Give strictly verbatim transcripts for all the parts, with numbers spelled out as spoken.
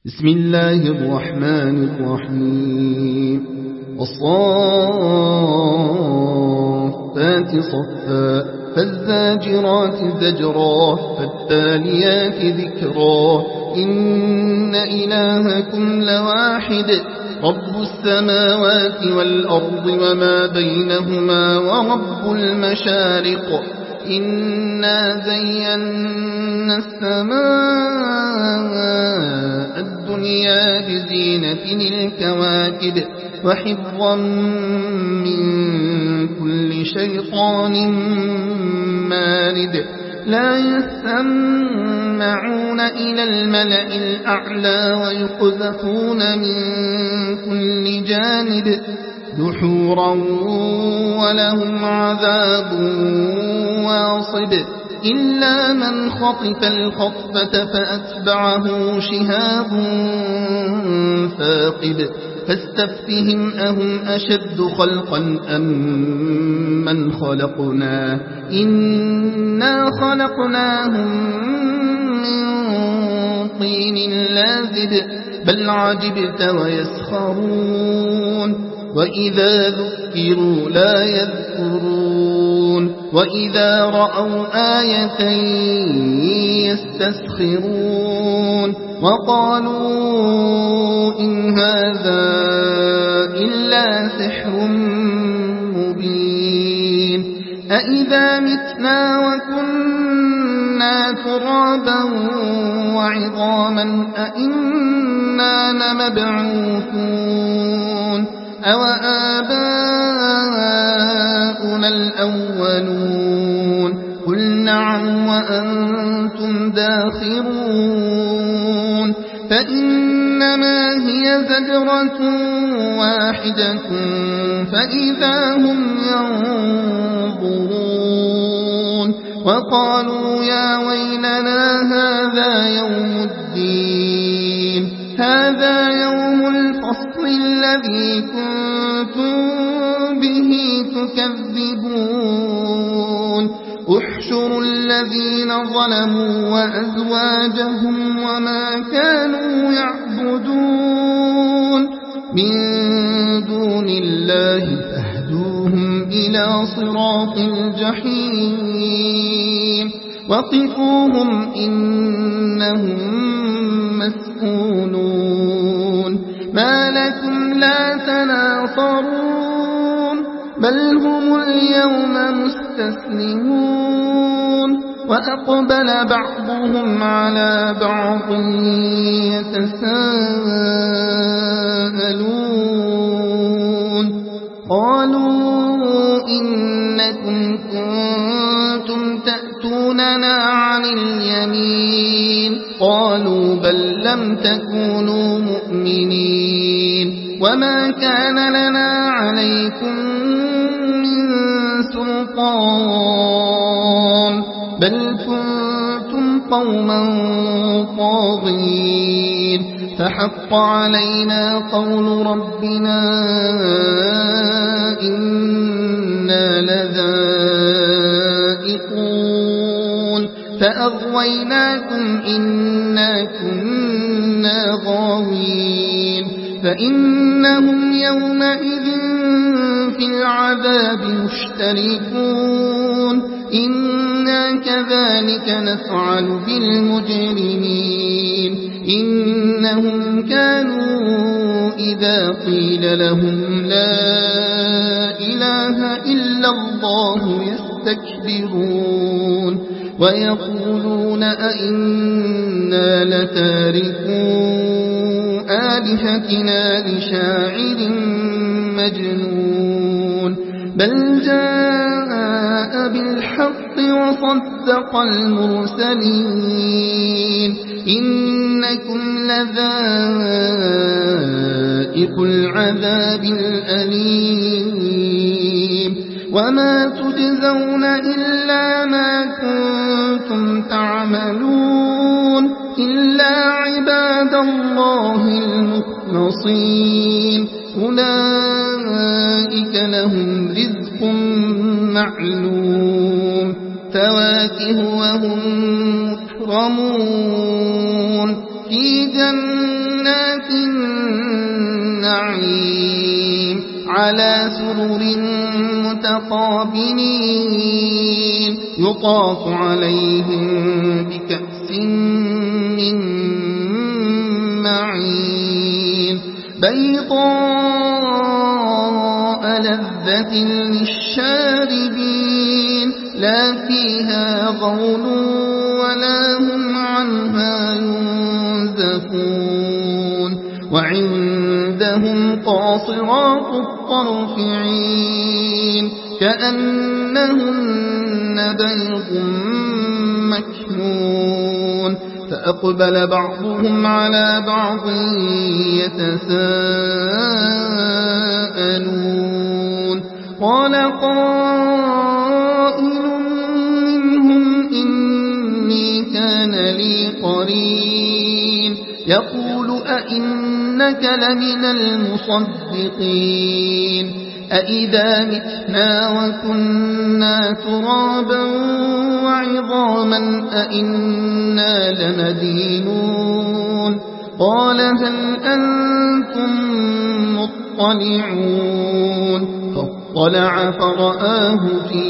بسم الله الرحمن الرحيم والصافات صفا فالزاجرات زجرا فالتاليات ذكرا إن إلهكم لواحد رب السماوات والأرض وما بينهما ورب المشارق إنا زينا السماء الدنيا بزينة الكواكب وحفظا من كل شيطان مارد لا يسمعون إلى الملأ الأعلى ويقذفون من كل جانب دحورا ولهم عذاب واصب إلا من خطف الخطفة فأتبعه شهاب ثاقب فاستفتهم أهم أشد خلقا أم من خلقنا إنا خلقناهم من طين لازب بل عجبت ويسخرون وإذا ذكروا لا يذكرون وإذا رأوا آية يستسخرون وقالوا إن هذا إلا سحر مبين أإذا متنا وكنا ترابا وعظاما أإنا لمبعوثون أو آباؤنا الأولون قل نعم وأنتم داخرون فإنما هي زجرة واحدة فإذا هم ينظرون وقالوا يا ويلنا هذا يوم الدين هذا يوم الفصل الذي كنتم به تكذبون احشروا الذين ظلموا وأزواجهم وما كانوا يعبدون من دون الله فاهدوهم إلى صراط الجحيم وقفوهم إنهم مسؤولون ما لكم لا تناصرون بل هم اليوم مستسلمون وأقبل بعضهم على بعض يتساءلون قالوا إنكم كنتم تأتوننا عن اليمين قالوا بل لم تكونوا مؤمنين وما كان لنا عليكم من سلطان بل كنتم قوما طاغين فحق علينا قول ربنا إنا لذائقون فأغويناكم إنا كنا غاوين فإنهم يومئذ في العذاب مشتركون إنا كذلك نفعل بالمجرمين إنهم كانوا إذا قيل لهم لا إله إلا الله يستكبرون ويقولون أئنا لتاركون آلهتنا لشاعر مجنون بل جاء بالحق وصدق المرسلين إنكم لذائق العذاب الأليم وما تجزون إلا ما كنتم تعملون إلا عباد الله المخلصين أولئك لهم رزق معلوم فواكه وهم مكرمون في جنات النعيم على سرر متقابلين يطاف عليهم بكأس من معين بيضاء لذة للشاربين لا فيها غول ولا هم عنها ينزفون وعندهم قاصرات الطرف عين كأنهن بيض مكنون فأقبل بعضهم على بعض يتساءلون قال قائل منهم إني كان لي قرين يقول أئنك لمن المصدقين أئذا متنا وكنا ترابا وعظاما أئنا لمدينون قال هل أنتم مطلعون فاطلع فرآه في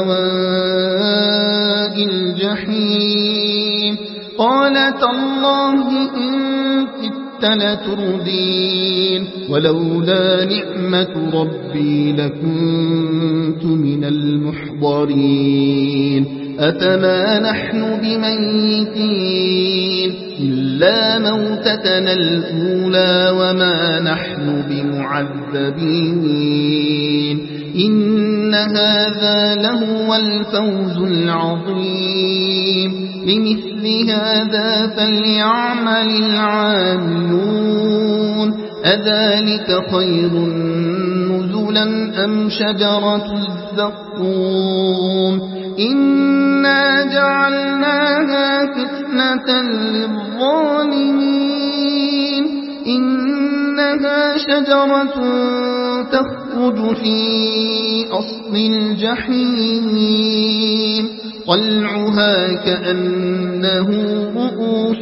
سواء الجحيم قال تالله إن كدت لتردين ولولا نعمة ربي لكنت من المحضرين أفما نحن بميتين إلا موتتنا الأولى وما نحن بمعذبين إن هذا لهو الفوز العظيم لمثل هذا فليعمل العاملون أذلك خير نزلا أم شجرة الزقوم إنا جعلناها فتنة للظالمين إنها شجرة تخرج في أصل الجحيم طلعها كأنه رؤوس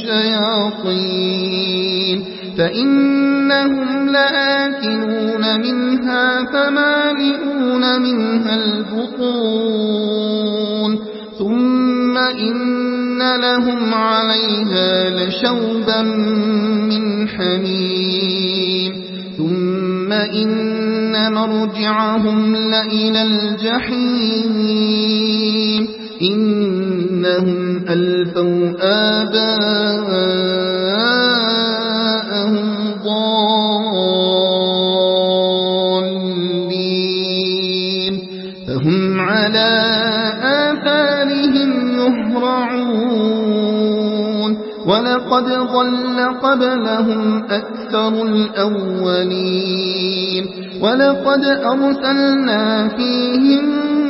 الشياطين فإنهم لآكلون منها فمالئون منها البطون ثم إن لهم عليها لشوبا من حميم ثم إن مرجعهم لإلى الجحيم إنهم ألفوا آباءهم ضالين فهم على آثارهم يهرعون ولقد ضل قبلهم أكثر الأولين ولقد أرسلنا فيهم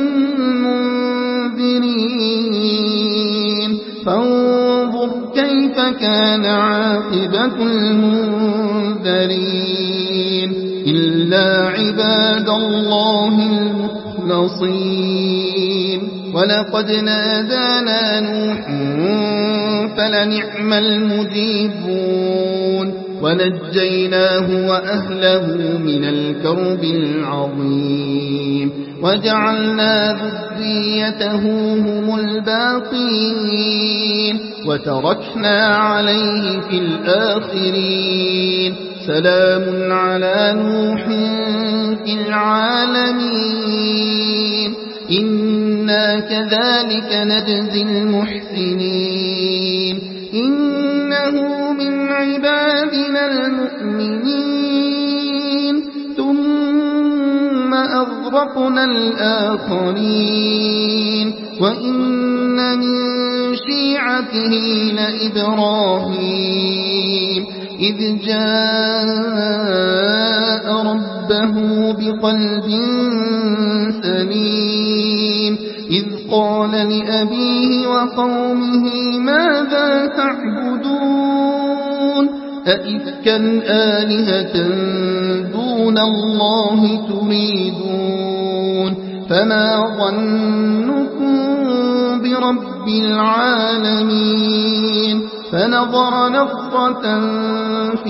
منذرين فانظر كيف كان عاقبة المنذرين إلا عباد الله المخلصين ولقد نادانا نوح فلنعم المجيبون ونجيناه وأهله من الكرب العظيم وجعلنا ذريته هم الباقين وتركنا عليه في الآخرين سلام على نوح في العالمين إنا كذلك نجزي المحسنين إنه من عبادنا المؤمنين ثم أغرقنا الآخرين وإن من شيعته لإبراهيم إذ جاء ربه بقلب سليم إذ قال لأبيه وقومه ماذا تعبدون أئفكا آلهة دون الله تريدون فما ظنكم برب العالمين فنظر نظرة في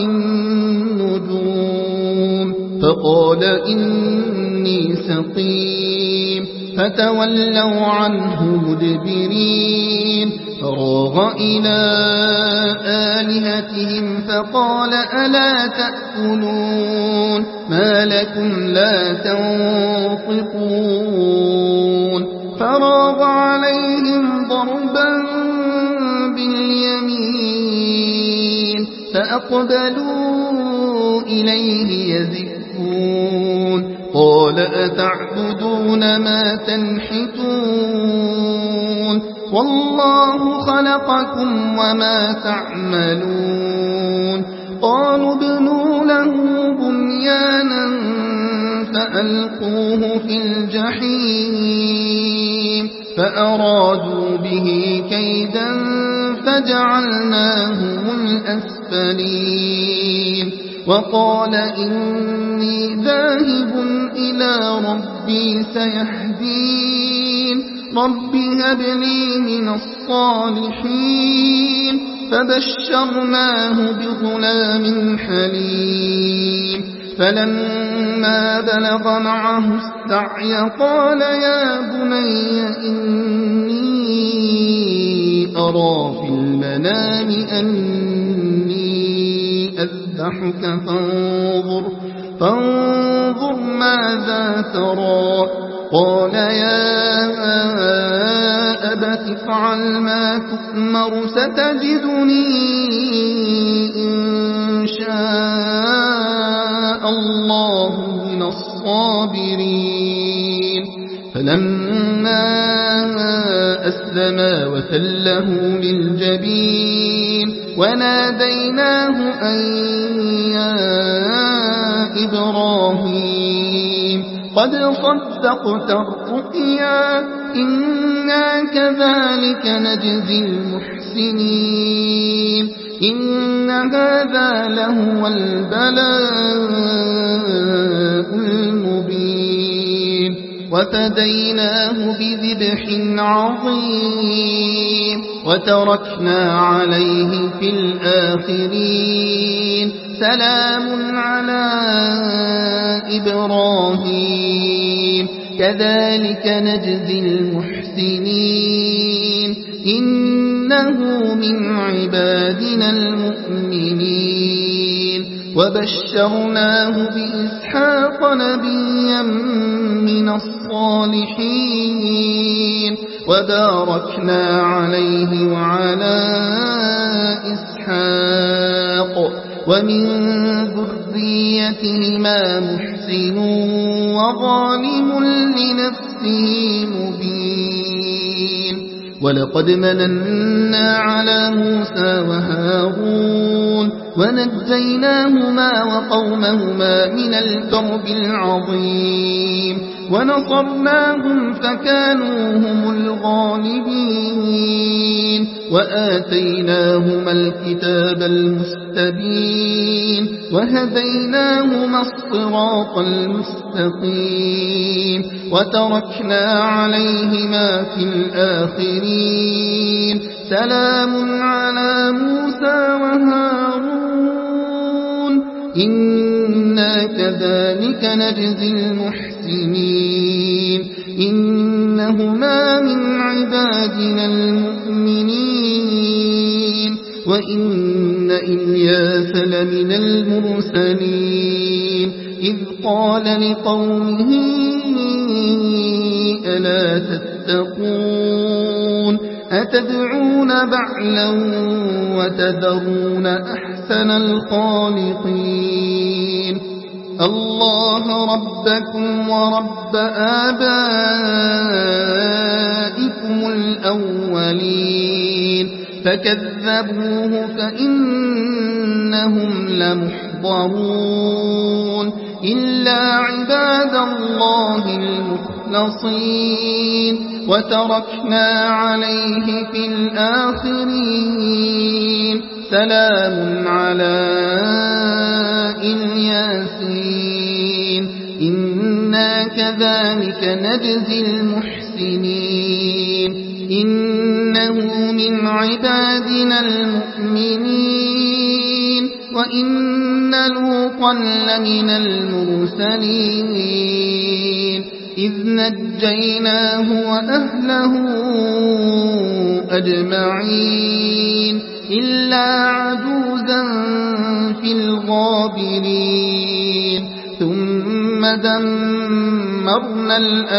النجوم فقال إني سقيم فتولوا عنه مدبرين فراغ إلى آلهتهم فقال ألا تأكلون ما لكم لا تنطقون فراغ عليهم ضربا باليمين فأقبلوا إليه يزفون قال أتعبدون ما تنحتون والله خلقكم وما تعملون قالوا ابنوا له بنيانا فألقوه في الجحيم فأرادوا به كيدا فجعلناهم الأسفلين وقال إني ذاهب إلى ربي سيهدين رب هب لي من الصالحين فبشرناه بغلام حليم فلما بلغ معه السعي قال يا بني إني أرى في المنام أني أذبحك فانظر, فانظر ماذا ترى قال يا أبت افعل ما تؤمر ستجدني إن شاء الله من الصابرين فلما أسلما وتله للجبين وناديناه أن يا إبراهيم قد صدقت الرؤيا إنا كذلك نجزي المحسنين إن هذا لهو البلاء المبين وفديناه بذبح عظيم وتركنا عليه في الآخرين سلام على إبراهيم كذلك نجزي المحسنين إنه من عبادنا المؤمنين وبشرناه بإسحاق نبيا من الصالحين وباركنا عليه وعلى إسحاق ومن ذريتهما محسن وظالم لنفسه مبين ولقد مننا على موسى وهارون ونجيناهما وقومهما من الكرب العظيم ونصرناهم فكانوا هم الغالبين وآتيناهما الكتاب المستبين وهديناهما الصراط المستقيم وتركنا عليهما في الآخرين سلام على موسى وهارون إنا كذلك نجزي المحسنين إنهما من عبادنا المؤمنين وإن إلياس لمن المرسلين إذ قال لقومه ألا تتقون أتدعون بعلا وتذرون أحسن الخالقين الله ربكم ورب آبائكم الأولين فكذبوه فإنهم لمحضرون إلا عباد الله المخلصين وتركنا عليه في الآخرين سلام على الياسين إنا كذلك نجزي المحسنين إنه من عبادنا المؤمنين وإن لوطا لمن المرسلين إذ نجيناه وأهله أجمعين إلا عجوزا في الغابرين ثم دمرنا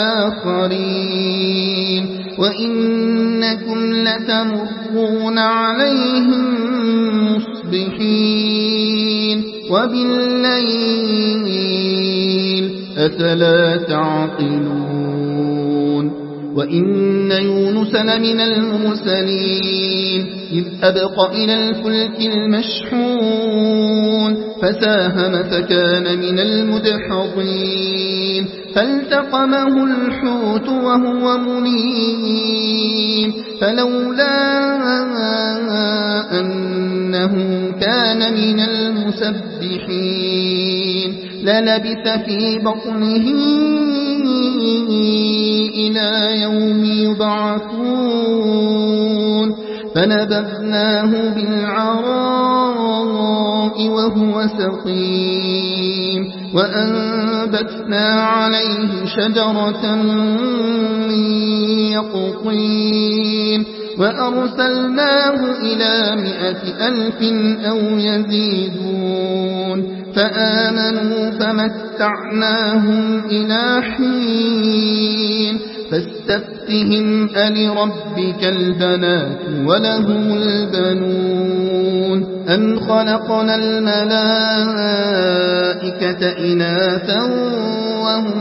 الآخرين وإنكم لتمرون عليهم مصبحين وبالليل أفلا تعقلون وإن يونس لمن المرسلين إذ أبق إلى الفلك المشحون فساهم فكان من المدحضين فالتقمه الحوت وهو مليم فلولا أنه كان من المسبحين للبث في بطنه إلى يوم يبعثون فنبذناه بالعراء وهو سقيم وأنبتنا عليه شجرة من يقطين وأرسلناه إلى مائة ألف أو يزيدون فآمنوا فمتعناهم إلى حين فاستفتهم ألربك البنات ولهم البنون أم خلقنا الملائكة إناثا وهم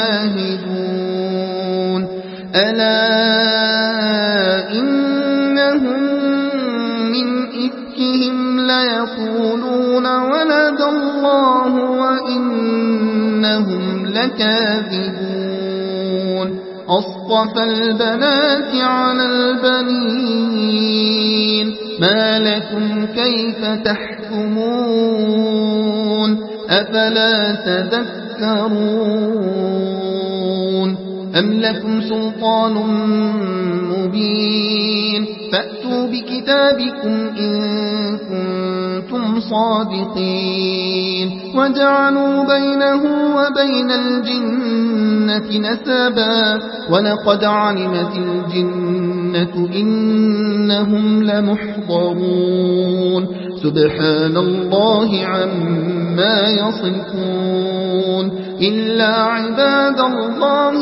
شاهدون ألا إنهم من إفكهم ليقولون ولد الله وإنهم لكاذبون أصطفى البنات على البنين ما لكم كيف تحكمون أفلا تذكرون أم لكم سلطان مبين فأتوا بكتابكم إن كنتم صادقين وجعلوا بينه وبين الجنة نسبا ولقد علمت الجنة إنهم لمحضرون سبحان الله عما يصفون إلا عباد الله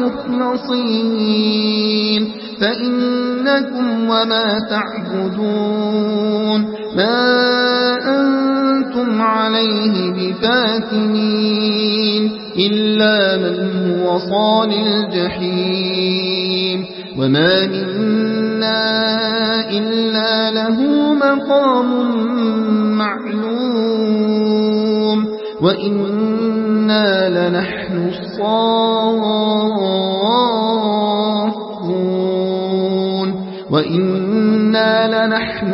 المخلصين فإنكم وما تعبدون ما أنتم عليه بفاتنين إلا من هو صال الجحيم وما منا إلا له مقام معلوم وإنا لنحن الصافون وإنا لنحن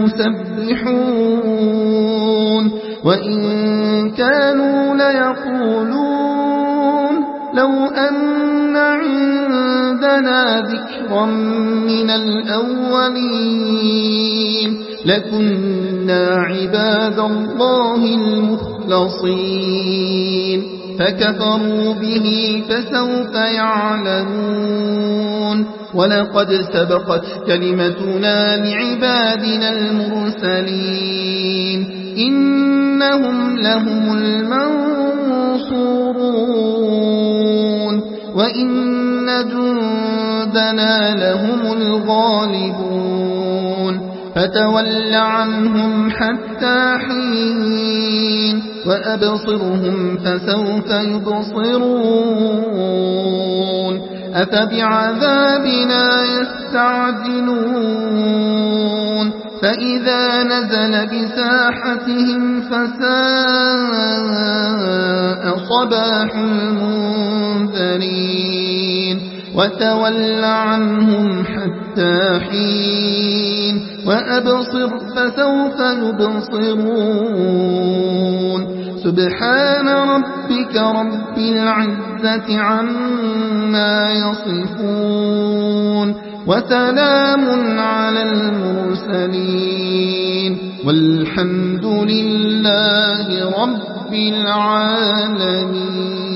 المسبحون وإن كانوا ليقولون لو أن عندنا ذكرا من الأولين لكنا عباد الله المخلصين فكفروا به فسوف يعلمون ولقد سبقت كلمتنا لعبادنا المرسلين إنهم لهم المنصورون وإن جندنا لهم الغالبون فتول عنهم حتى حين وأبصرهم فسوف يبصرون أفبعذابنا يستعجلون فإذا نزل بساحتهم فساء صباح المنذرين وتول عنهم حتى حين وأبصر فسوف يبصرون سبحان ربك رب العزة عما يصفون وسلام على المرسلين والحمد لله رب العالمين.